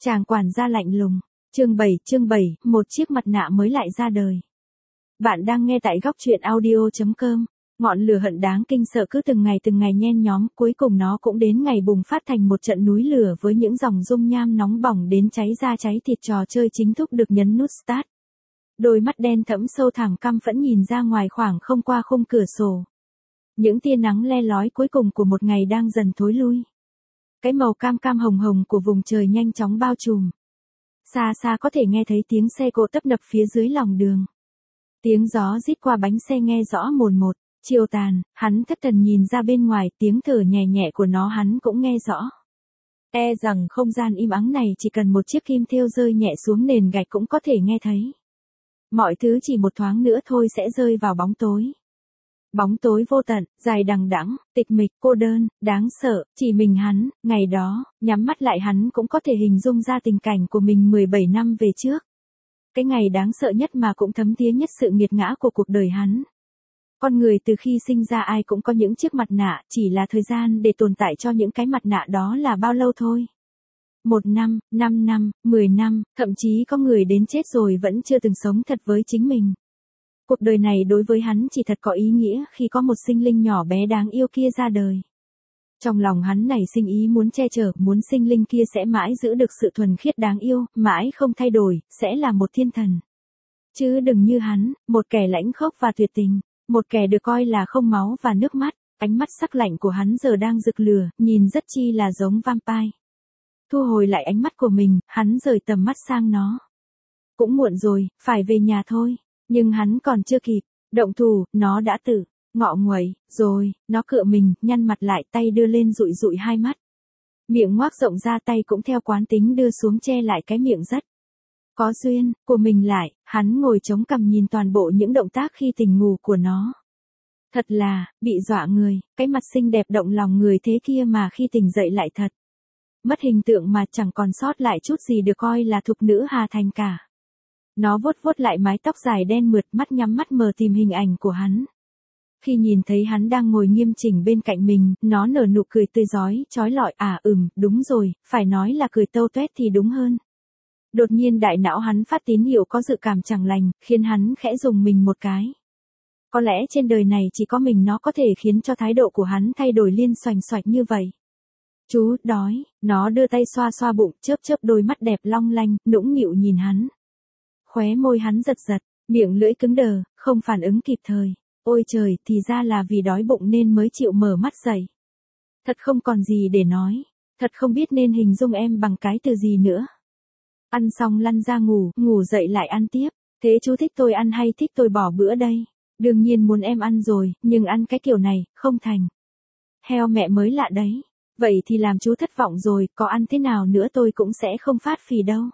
Chàng quản gia lạnh lùng. Chương 7, một chiếc mặt nạ mới lại ra đời. Bạn đang nghe tại góc truyện audio.com. Ngọn lửa hận đáng kinh sợ cứ từng ngày nhen nhóm, cuối cùng nó cũng đến ngày bùng phát thành một trận núi lửa với những dòng dung nham nóng bỏng đến cháy da cháy thịt. Trò chơi chính thức được nhấn nút start. Đôi mắt đen thẫm sâu thẳm căm phẫn nhìn ra ngoài khoảng không qua khung cửa sổ. Những tia nắng le lói cuối cùng của một ngày đang dần thối lui. Cái màu cam cam hồng hồng của vùng trời nhanh chóng bao trùm. Xa xa có thể nghe thấy tiếng xe cộ tấp nập phía dưới lòng đường. Tiếng gió rít qua bánh xe nghe rõ mồn một. Chiều tàn, hắn thất thần nhìn ra bên ngoài, tiếng thở nhẹ nhẹ của nó hắn cũng nghe rõ. E rằng không gian im ắng này chỉ cần một chiếc kim thêu rơi nhẹ xuống nền gạch cũng có thể nghe thấy. Mọi thứ chỉ một thoáng nữa thôi sẽ rơi vào bóng tối. Bóng tối vô tận, dài đằng đẵng, tịch mịch, cô đơn, đáng sợ, chỉ mình hắn, ngày đó, nhắm mắt lại hắn cũng có thể hình dung ra tình cảnh của mình 17 năm về trước. Cái ngày đáng sợ nhất mà cũng thấm thía nhất sự nghiệt ngã của cuộc đời hắn. Con người từ khi sinh ra ai cũng có những chiếc mặt nạ, chỉ là thời gian để tồn tại cho những cái mặt nạ đó là bao lâu thôi. 1 năm, 5 năm, 10 năm, thậm chí có người đến chết rồi vẫn chưa từng sống thật với chính mình. Cuộc đời này đối với hắn chỉ thật có ý nghĩa khi có một sinh linh nhỏ bé đáng yêu kia ra đời. Trong lòng hắn nảy sinh ý muốn che chở, muốn sinh linh kia sẽ mãi giữ được sự thuần khiết đáng yêu, mãi không thay đổi, sẽ là một thiên thần. Chứ đừng như hắn, một kẻ lãnh khốc và tuyệt tình, một kẻ được coi là không máu và nước mắt, ánh mắt sắc lạnh của hắn giờ đang rực lửa, nhìn rất chi là giống vampire. Thu hồi lại ánh mắt của mình, hắn rời tầm mắt sang nó. Cũng muộn rồi, phải về nhà thôi. Nhưng hắn còn chưa kịp động thủ, nó đã tự ngọ nguậy rồi. Nó cựa mình, nhăn mặt lại, tay đưa lên dụi dụi hai mắt. Miệng ngoác rộng ra, tay cũng theo quán tính đưa xuống che lại cái miệng rất có duyên của mình lại. Hắn ngồi chống cằm nhìn toàn bộ những động tác khi tỉnh ngủ của nó. Thật là bị dọa người, cái mặt xinh đẹp động lòng người thế kia mà khi tỉnh dậy lại thật mất hình tượng mà chẳng còn sót lại chút gì được coi là thục nữ Hà Thành cả. Nó vuốt vuốt lại mái tóc dài đen mượt, mắt nhắm mắt mờ tìm hình ảnh của hắn. Khi nhìn thấy hắn đang ngồi nghiêm chỉnh bên cạnh mình, nó nở nụ cười tươi rói, chói lọi. Đúng rồi, phải nói là cười tâu tuét thì đúng hơn. Đột nhiên đại não hắn phát tín hiệu có dự cảm chẳng lành, khiến hắn khẽ rùng mình một cái. Có lẽ trên đời này chỉ có mình nó có thể khiến cho thái độ của hắn thay đổi liên xoành xoạch như vậy. Chú, đói. Nó đưa tay xoa xoa bụng, chớp chớp đôi mắt đẹp long lanh, nũng nịu nhìn hắn. Khóe môi hắn giật giật, miệng lưỡi cứng đờ, không phản ứng kịp thời. Ôi trời, thì ra là vì đói bụng nên mới chịu mở mắt dậy. Thật không còn gì để nói, thật không biết nên hình dung em bằng cái từ gì nữa. Ăn xong lăn ra ngủ, ngủ dậy lại ăn tiếp. Thế chú thích tôi ăn hay thích tôi bỏ bữa đây? Đương nhiên muốn em ăn rồi, nhưng ăn cái kiểu này, không thành. Heo mẹ mới lạ đấy. Vậy thì làm chú thất vọng rồi, có ăn thế nào nữa tôi cũng sẽ không phát phì đâu.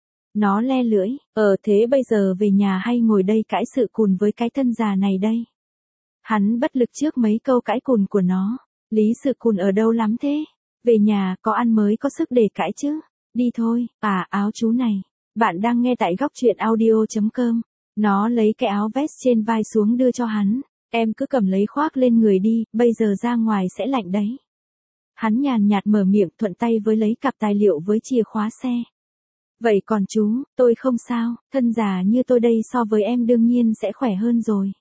Nó le lưỡi, thế bây giờ về nhà hay ngồi đây cãi sự cùn với cái thân già này đây? Hắn bất lực trước mấy câu cãi cùn của nó. Lý sự cùn ở đâu lắm thế? Về nhà, có ăn mới có sức để cãi chứ. Đi thôi, áo chú này. Bạn đang nghe tại góc truyện audio.com. Nó lấy cái áo vest trên vai xuống đưa cho hắn. Em cứ cầm lấy khoác lên người đi, bây giờ ra ngoài sẽ lạnh đấy. Hắn nhàn nhạt mở miệng, thuận tay với lấy cặp tài liệu với chìa khóa xe. Vậy còn chú, tôi không sao, thân già như tôi đây so với em đương nhiên sẽ khỏe hơn rồi.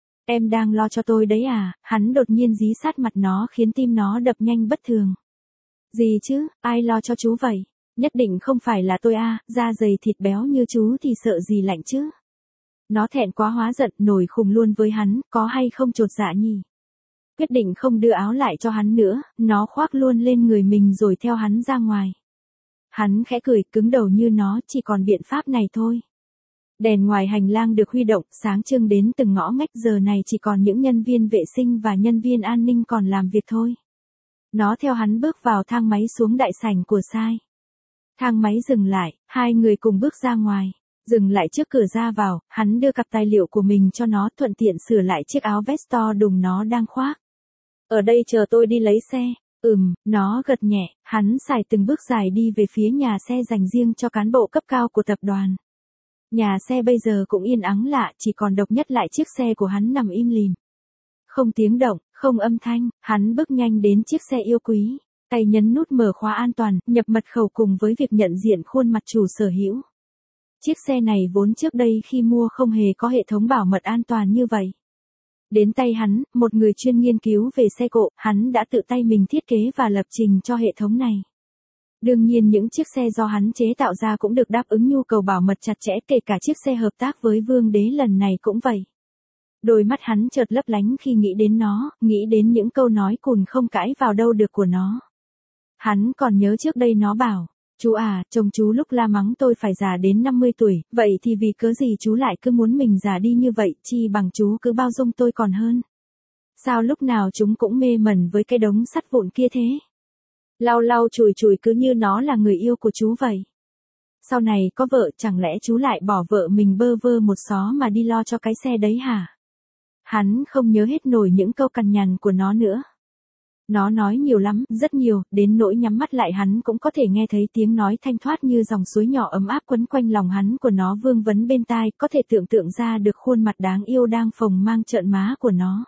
Em đang lo cho tôi đấy à? Hắn đột nhiên dí sát mặt nó khiến tim nó đập nhanh bất thường. Gì chứ, ai lo cho chú vậy? Nhất định không phải là tôi à, da dày thịt béo như chú thì sợ gì lạnh chứ? Nó thẹn quá hóa giận, nổi khùng luôn với hắn, có hay không chột dạ nhỉ? Quyết định không đưa áo lại cho hắn nữa, nó khoác luôn lên người mình rồi theo hắn ra ngoài. Hắn khẽ cười, cứng đầu như nó, chỉ còn biện pháp này thôi. Đèn ngoài hành lang được huy động, sáng trưng đến từng ngõ ngách, giờ này chỉ còn những nhân viên vệ sinh và nhân viên an ninh còn làm việc thôi. Nó theo hắn bước vào thang máy xuống đại sảnh của sai. Thang máy dừng lại, hai người cùng bước ra ngoài. Dừng lại trước cửa ra vào, hắn đưa cặp tài liệu của mình cho nó, thuận tiện sửa lại chiếc áo vest to đùng nó đang khoác. Ở đây chờ tôi đi lấy xe. Nó gật nhẹ, hắn xài từng bước dài đi về phía nhà xe dành riêng cho cán bộ cấp cao của tập đoàn. Nhà xe bây giờ cũng yên ắng lạ, chỉ còn độc nhất lại chiếc xe của hắn nằm im lìm. Không tiếng động, không âm thanh, hắn bước nhanh đến chiếc xe yêu quý. Tay nhấn nút mở khóa an toàn, nhập mật khẩu cùng với việc nhận diện khuôn mặt chủ sở hữu. Chiếc xe này vốn trước đây khi mua không hề có hệ thống bảo mật an toàn như vậy. Đến tay hắn, một người chuyên nghiên cứu về xe cộ, hắn đã tự tay mình thiết kế và lập trình cho hệ thống này. Đương nhiên những chiếc xe do hắn chế tạo ra cũng được đáp ứng nhu cầu bảo mật chặt chẽ, kể cả chiếc xe hợp tác với Vương Đế lần này cũng vậy. Đôi mắt hắn chợt lấp lánh khi nghĩ đến nó, nghĩ đến những câu nói cùn không cãi vào đâu được của nó. Hắn còn nhớ trước đây nó bảo, chú à, chồng chú lúc la mắng tôi phải già đến 50 tuổi, vậy thì vì cớ gì chú lại cứ muốn mình già đi như vậy, chi bằng chú cứ bao dung tôi còn hơn. Sao lúc nào chúng cũng mê mẩn với cái đống sắt vụn kia thế? Lau lau chùi chùi cứ như nó là người yêu của chú vậy. Sau này có vợ chẳng lẽ chú lại bỏ vợ mình bơ vơ một xó mà đi lo cho cái xe đấy hả? Hắn không nhớ hết nổi những câu cằn nhằn của nó nữa. Nó nói nhiều lắm, rất nhiều, đến nỗi nhắm mắt lại hắn cũng có thể nghe thấy tiếng nói thanh thoát như dòng suối nhỏ ấm áp quấn quanh lòng hắn của nó vương vấn bên tai, có thể tưởng tượng ra được khuôn mặt đáng yêu đang phồng mang trợn má của nó.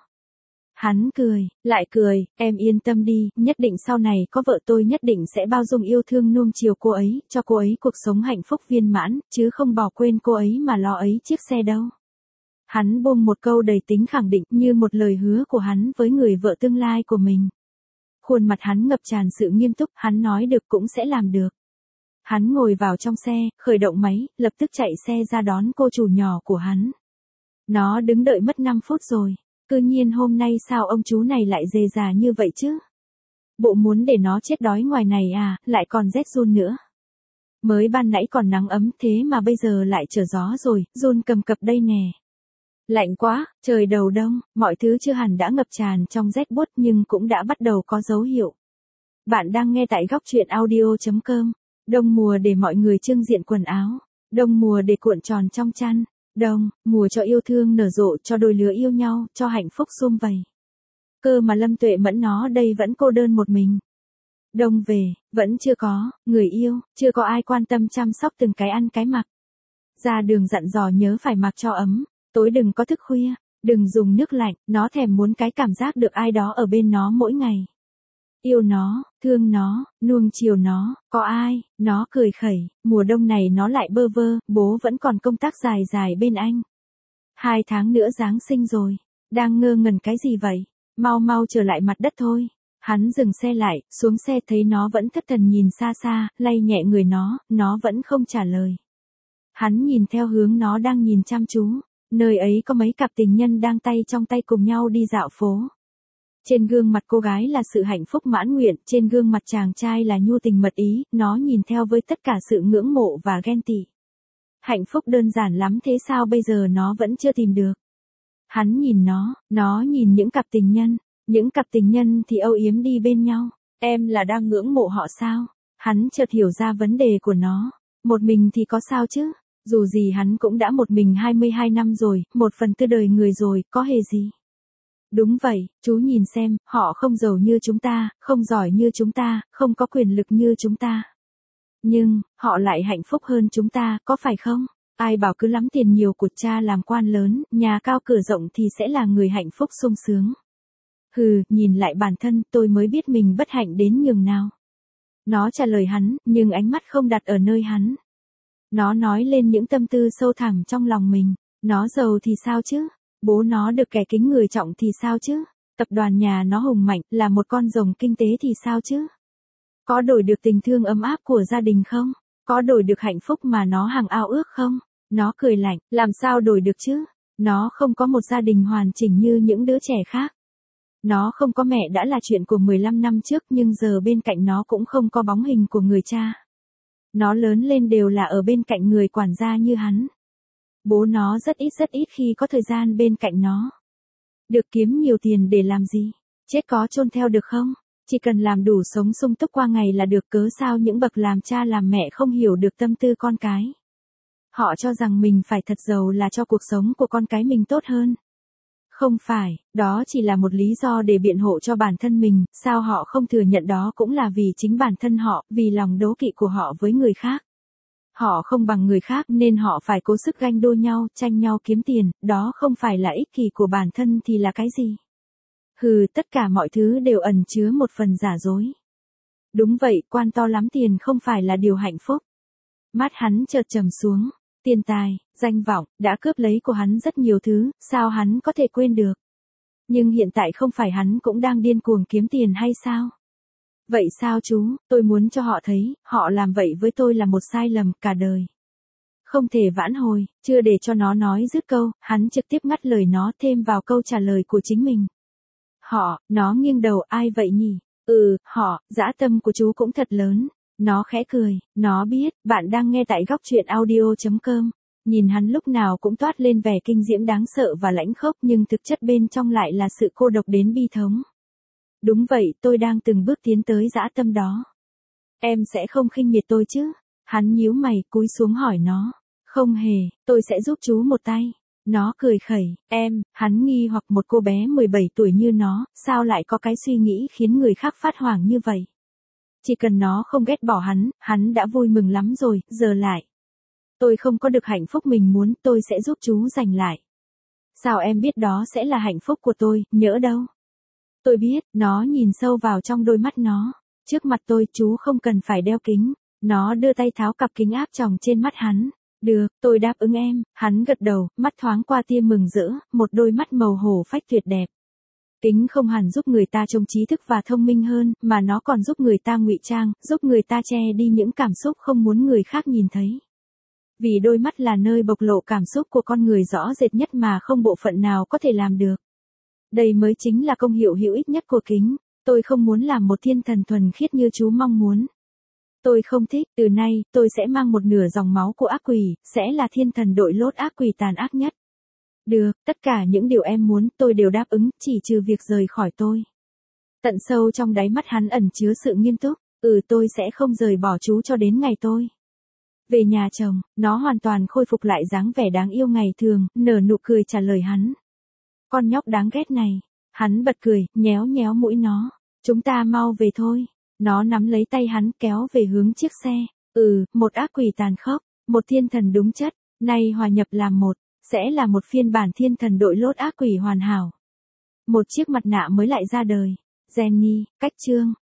Hắn cười, lại cười, em yên tâm đi, nhất định sau này có vợ tôi nhất định sẽ bao dung yêu thương nuông chiều cô ấy, cho cô ấy cuộc sống hạnh phúc viên mãn, chứ không bỏ quên cô ấy mà lo ấy chiếc xe đâu. Hắn buông một câu đầy tính khẳng định như một lời hứa của hắn với người vợ tương lai của mình. Khuôn mặt hắn ngập tràn sự nghiêm túc, hắn nói được cũng sẽ làm được. Hắn ngồi vào trong xe, khởi động máy, lập tức chạy xe ra đón cô chủ nhỏ của hắn. Nó đứng đợi mất 5 phút rồi. Cứ nhiên hôm nay sao ông chú này lại dề già như vậy chứ? Bộ muốn để nó chết đói ngoài này à, lại còn rét run nữa. Mới ban nãy còn nắng ấm thế mà bây giờ lại trở gió rồi, run cầm cập đây nè. Lạnh quá, trời đầu đông, mọi thứ chưa hẳn đã ngập tràn trong rét buốt nhưng cũng đã bắt đầu có dấu hiệu. Bạn đang nghe tại góc truyện audio.com. Đông mùa để mọi người trưng diện quần áo. Đông mùa để cuộn tròn trong chăn. Đông, mùa cho yêu thương nở rộ, cho đôi lứa yêu nhau, cho hạnh phúc sum vầy. Cơ mà Lâm Tuệ Mẫn nó đây vẫn cô đơn một mình. Đông về, vẫn chưa có người yêu, chưa có ai quan tâm chăm sóc từng cái ăn cái mặc. Ra đường dặn dò nhớ phải mặc cho ấm, tối đừng có thức khuya, đừng dùng nước lạnh, nó thèm muốn cái cảm giác được ai đó ở bên nó mỗi ngày. Yêu nó, thương nó, nuông chiều nó, có ai, nó cười khẩy, mùa đông này nó lại bơ vơ, bố vẫn còn công tác dài dài bên anh. 2 tháng nữa Giáng sinh rồi, đang ngơ ngẩn cái gì vậy, mau mau trở lại mặt đất thôi. Hắn dừng xe lại, xuống xe thấy nó vẫn thất thần nhìn xa xa, lay nhẹ người nó vẫn không trả lời. Hắn nhìn theo hướng nó đang nhìn chăm chú, nơi ấy có mấy cặp tình nhân đang tay trong tay cùng nhau đi dạo phố. Trên gương mặt cô gái là sự hạnh phúc mãn nguyện, trên gương mặt chàng trai là nhu tình mật ý, nó nhìn theo với tất cả sự ngưỡng mộ và ghen tị. Hạnh phúc đơn giản lắm thế sao bây giờ nó vẫn chưa tìm được. Hắn nhìn nó nhìn những cặp tình nhân thì âu yếm đi bên nhau. Em là đang ngưỡng mộ họ sao? Hắn chợt hiểu ra vấn đề của nó. Một mình thì có sao chứ? Dù gì hắn cũng đã một mình 22 năm rồi, 1/4 đời người rồi, có hề gì. Đúng vậy, chú nhìn xem, họ không giàu như chúng ta, không giỏi như chúng ta, không có quyền lực như chúng ta. Nhưng, họ lại hạnh phúc hơn chúng ta, có phải không? Ai bảo cứ lắm tiền nhiều của cha làm quan lớn, nhà cao cửa rộng thì sẽ là người hạnh phúc sung sướng. Hừ, nhìn lại bản thân, tôi mới biết mình bất hạnh đến nhường nào. Nó trả lời hắn, nhưng ánh mắt không đặt ở nơi hắn. Nó nói lên những tâm tư sâu thẳm trong lòng mình. Nó giàu thì sao chứ? Bố nó được kẻ kính người trọng thì sao chứ? Tập đoàn nhà nó hùng mạnh, là một con rồng kinh tế thì sao chứ? Có đổi được tình thương ấm áp của gia đình không? Có đổi được hạnh phúc mà nó hằng ao ước không? Nó cười lạnh, làm sao đổi được chứ? Nó không có một gia đình hoàn chỉnh như những đứa trẻ khác. Nó không có mẹ đã là chuyện của 15 năm trước nhưng giờ bên cạnh nó cũng không có bóng hình của người cha. Nó lớn lên đều là ở bên cạnh người quản gia như hắn. Bố nó rất ít khi có thời gian bên cạnh nó. Được kiếm nhiều tiền để làm gì? Chết có chôn theo được không? Chỉ cần làm đủ sống sung túc qua ngày là được, cớ sao những bậc làm cha làm mẹ không hiểu được tâm tư con cái. Họ cho rằng mình phải thật giàu là cho cuộc sống của con cái mình tốt hơn. Không phải, đó chỉ là một lý do để biện hộ cho bản thân mình, sao họ không thừa nhận đó cũng là vì chính bản thân họ, vì lòng đố kỵ của họ với người khác. Họ không bằng người khác nên họ phải cố sức ganh đua nhau, tranh nhau kiếm tiền, đó không phải là ích kỷ của bản thân thì là cái gì? Hừ, tất cả mọi thứ đều ẩn chứa một phần giả dối. Đúng vậy, quan to lắm tiền không phải là điều hạnh phúc. Mắt hắn chợt trầm xuống. Tiền tài, danh vọng, đã cướp lấy của hắn rất nhiều thứ, sao hắn có thể quên được? Nhưng hiện tại không phải hắn cũng đang điên cuồng kiếm tiền hay sao? Vậy sao chú, tôi muốn cho họ thấy, họ làm vậy với tôi là một sai lầm cả đời. Không thể vãn hồi, chưa để cho nó nói dứt câu, hắn trực tiếp ngắt lời nó thêm vào câu trả lời của chính mình. Họ, nó nghiêng đầu, ai vậy nhỉ? Họ, dã tâm của chú cũng thật lớn. Nó khẽ cười, nó biết, bạn đang nghe tại góc truyện audio.com. Nhìn hắn lúc nào cũng toát lên vẻ kinh diễm đáng sợ và lãnh khốc nhưng thực chất bên trong lại là sự cô độc đến bi thống. Đúng vậy, tôi đang từng bước tiến tới dã tâm đó. Em sẽ không khinh miệt tôi chứ? Hắn nhíu mày cúi xuống hỏi nó. Không hề, tôi sẽ giúp chú một tay. Nó cười khẩy, hắn nghi hoặc một cô bé 17 tuổi như nó, sao lại có cái suy nghĩ khiến người khác phát hoảng như vậy. Chỉ cần nó không ghét bỏ hắn đã vui mừng lắm rồi, giờ lại. Tôi không có được hạnh phúc mình muốn, tôi sẽ giúp chú giành lại. Sao em biết đó sẽ là hạnh phúc của tôi, nhỡ đâu. Tôi biết, nó nhìn sâu vào trong đôi mắt nó. Trước mặt tôi, chú không cần phải đeo kính. Nó đưa tay tháo cặp kính áp tròng trên mắt hắn. Được, tôi đáp ứng em. Hắn gật đầu, mắt thoáng qua tia mừng rỡ, một đôi mắt màu hổ phách tuyệt đẹp. Kính không hẳn giúp người ta trông trí thức và thông minh hơn, mà nó còn giúp người ta ngụy trang, giúp người ta che đi những cảm xúc không muốn người khác nhìn thấy. Vì đôi mắt là nơi bộc lộ cảm xúc của con người rõ rệt nhất mà không bộ phận nào có thể làm được. Đây mới chính là công hiệu hữu ích nhất của kính. Tôi không muốn làm một thiên thần thuần khiết như chú mong muốn. Tôi không thích, từ nay, tôi sẽ mang một nửa dòng máu của ác quỷ, sẽ là thiên thần đội lốt ác quỷ tàn ác nhất. Được, tất cả những điều em muốn tôi đều đáp ứng, chỉ trừ việc rời khỏi tôi. Tận sâu trong đáy mắt hắn ẩn chứa sự nghiêm túc. Tôi sẽ không rời bỏ chú cho đến ngày tôi về nhà chồng. Nó hoàn toàn khôi phục lại dáng vẻ đáng yêu ngày thường, nở nụ cười trả lời hắn. Con nhóc đáng ghét này. Hắn bật cười, nhéo nhéo mũi nó. Chúng ta mau về thôi. Nó nắm lấy tay hắn kéo về hướng chiếc xe. Một ác quỷ tàn khốc, một thiên thần đúng chất, nay hòa nhập làm một, sẽ là một phiên bản thiên thần đội lốt ác quỷ hoàn hảo. Một chiếc mặt nạ mới lại ra đời. Jenny, cách chương.